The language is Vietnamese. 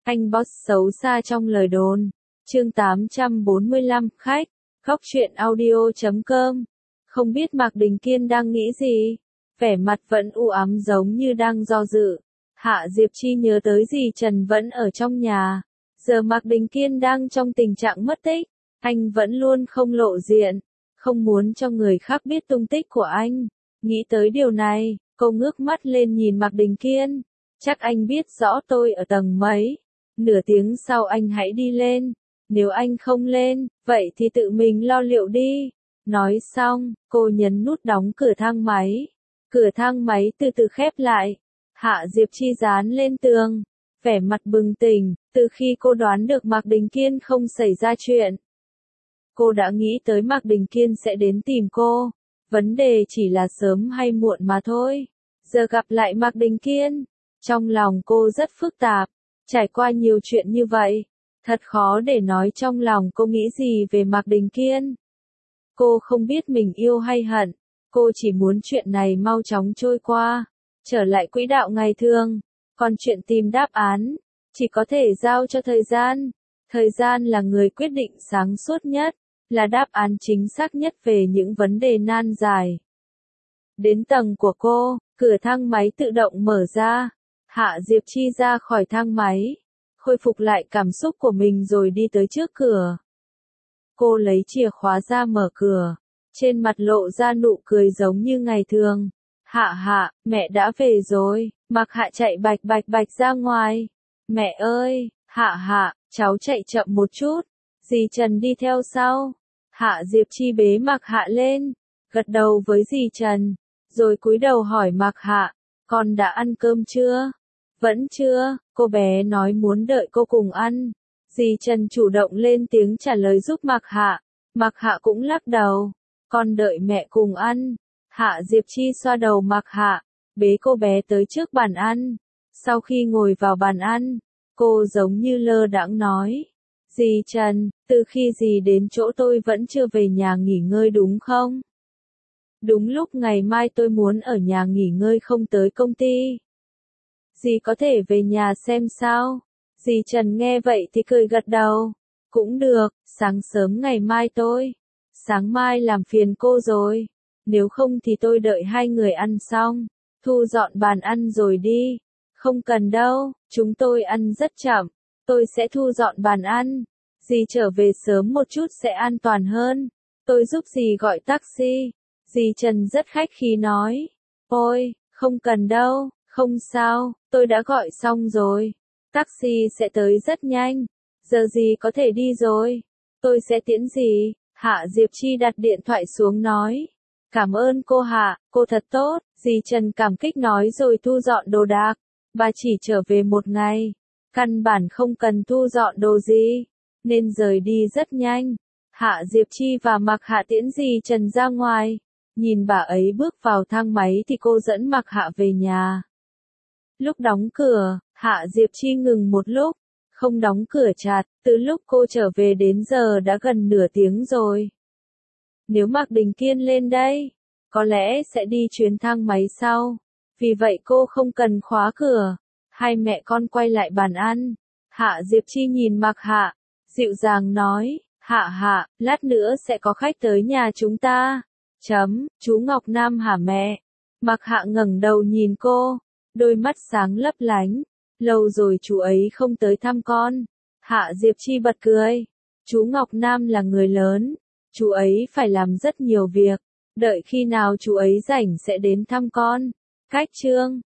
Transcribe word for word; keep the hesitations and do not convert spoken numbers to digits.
Anh boss xấu xa trong lời đồn. Chương tám trăm bốn mươi lăm, khách, góc truyện audio chấm com. Không biết Mạc Đình Kiên đang nghĩ gì? Vẻ mặt vẫn u ám giống như đang do dự. Hạ Diệp Chi nhớ tới dì Trần vẫn ở trong nhà. Giờ Mạc Đình Kiên đang trong tình trạng mất tích. Anh vẫn luôn không lộ diện. Không muốn cho người khác biết tung tích của anh. Nghĩ tới điều này, cô ngước mắt lên nhìn Mạc Đình Kiên. Chắc anh biết rõ tôi ở tầng mấy. Nửa tiếng sau anh hãy đi lên. Nếu anh không lên, vậy thì tự mình lo liệu đi. Nói xong, cô nhấn nút đóng cửa thang máy. Cửa thang máy từ từ khép lại. Hạ Diệp Chi dán lên tường. Vẻ mặt bừng tỉnh, từ khi cô đoán được Mạc Đình Kiên không xảy ra chuyện. Cô đã nghĩ tới Mạc Đình Kiên sẽ đến tìm cô. Vấn đề chỉ là sớm hay muộn mà thôi. Giờ gặp lại Mạc Đình Kiên. Trong lòng cô rất phức tạp. Trải qua nhiều chuyện như vậy. Thật khó để nói trong lòng cô nghĩ gì về Mạc Đình Kiên. Cô không biết mình yêu hay hận. Cô chỉ muốn chuyện này mau chóng trôi qua. Trở lại quỹ đạo ngày thường. Còn chuyện tìm đáp án, chỉ có thể giao cho thời gian. Thời gian là người quyết định sáng suốt nhất. Là đáp án chính xác nhất về những vấn đề nan giải. Đến tầng của cô, cửa thang máy tự động mở ra. Hạ Diệp Chi ra khỏi thang máy. Khôi phục lại cảm xúc của mình rồi đi tới trước cửa. Cô lấy chìa khóa ra mở cửa. Trên mặt lộ ra nụ cười giống như ngày thường. Hạ hạ, mẹ đã về rồi. Mạc Hạ chạy bạch bạch bạch ra ngoài. Mẹ ơi, Hạ hạ, cháu chạy chậm một chút. Dì Trần đi theo sau. Hạ Diệp Chi bế Mạc Hạ lên. Gật đầu với dì Trần. Rồi cúi đầu hỏi Mạc Hạ. Con đã ăn cơm chưa? Vẫn chưa, cô bé nói muốn đợi cô cùng ăn. Dì Trần chủ động lên tiếng trả lời giúp Mạc Hạ. Mạc Hạ cũng lắc đầu. Con đợi mẹ cùng ăn. Hạ Diệp Chi xoa đầu Mạc Hạ, bế cô bé tới trước bàn ăn. Sau khi ngồi vào bàn ăn, cô giống như lơ đãng nói. Dì Trần, từ khi dì đến chỗ tôi vẫn chưa về nhà nghỉ ngơi đúng không? Đúng lúc ngày mai tôi muốn ở nhà nghỉ ngơi không tới công ty. Dì có thể về nhà xem sao? Dì Trần nghe vậy thì cười gật đầu. Cũng được, sáng sớm ngày mai tôi. Sáng mai làm phiền cô rồi. Nếu không thì tôi đợi hai người ăn xong. Thu dọn bàn ăn rồi đi. Không cần đâu, chúng tôi ăn rất chậm. Tôi sẽ thu dọn bàn ăn. Dì trở về sớm một chút sẽ an toàn hơn. Tôi giúp dì gọi taxi. Dì Trần rất khách khí nói. Ôi, không cần đâu, không sao, tôi đã gọi xong rồi. Taxi sẽ tới rất nhanh. Giờ dì có thể đi rồi. Tôi sẽ tiễn dì. Hạ Diệp Chi đặt điện thoại xuống nói. Cảm ơn cô Hạ, cô thật tốt. Dì Trần cảm kích nói rồi thu dọn đồ đạc. Bà chỉ trở về một ngày. Căn bản không cần thu dọn đồ gì. Nên rời đi rất nhanh. Hạ Diệp Chi và Mạc Hạ tiễn dì Trần ra ngoài. Nhìn bà ấy bước vào thang máy thì cô dẫn Mạc Hạ về nhà. Lúc đóng cửa, Hạ Diệp Chi ngừng một lúc. Không đóng cửa chặt, từ lúc cô trở về đến giờ đã gần nửa tiếng rồi. Nếu Mạc Đình Kiên lên đây, có lẽ sẽ đi chuyến thang máy sau. Vì vậy cô không cần khóa cửa. Hai mẹ con quay lại bàn ăn. Hạ Diệp Chi nhìn Mạc Hạ, dịu dàng nói, Hạ Hạ, lát nữa sẽ có khách tới nhà chúng ta. Chấm, chú Ngọc Nam hả mẹ? Mạc Hạ ngẩng đầu nhìn cô, đôi mắt sáng lấp lánh. Lâu rồi chú ấy không tới thăm con. Hạ Diệp Chi bật cười. Chú Ngọc Nam là người lớn. Chú ấy phải làm rất nhiều việc. Đợi khi nào chú ấy rảnh sẽ đến thăm con. Cách chương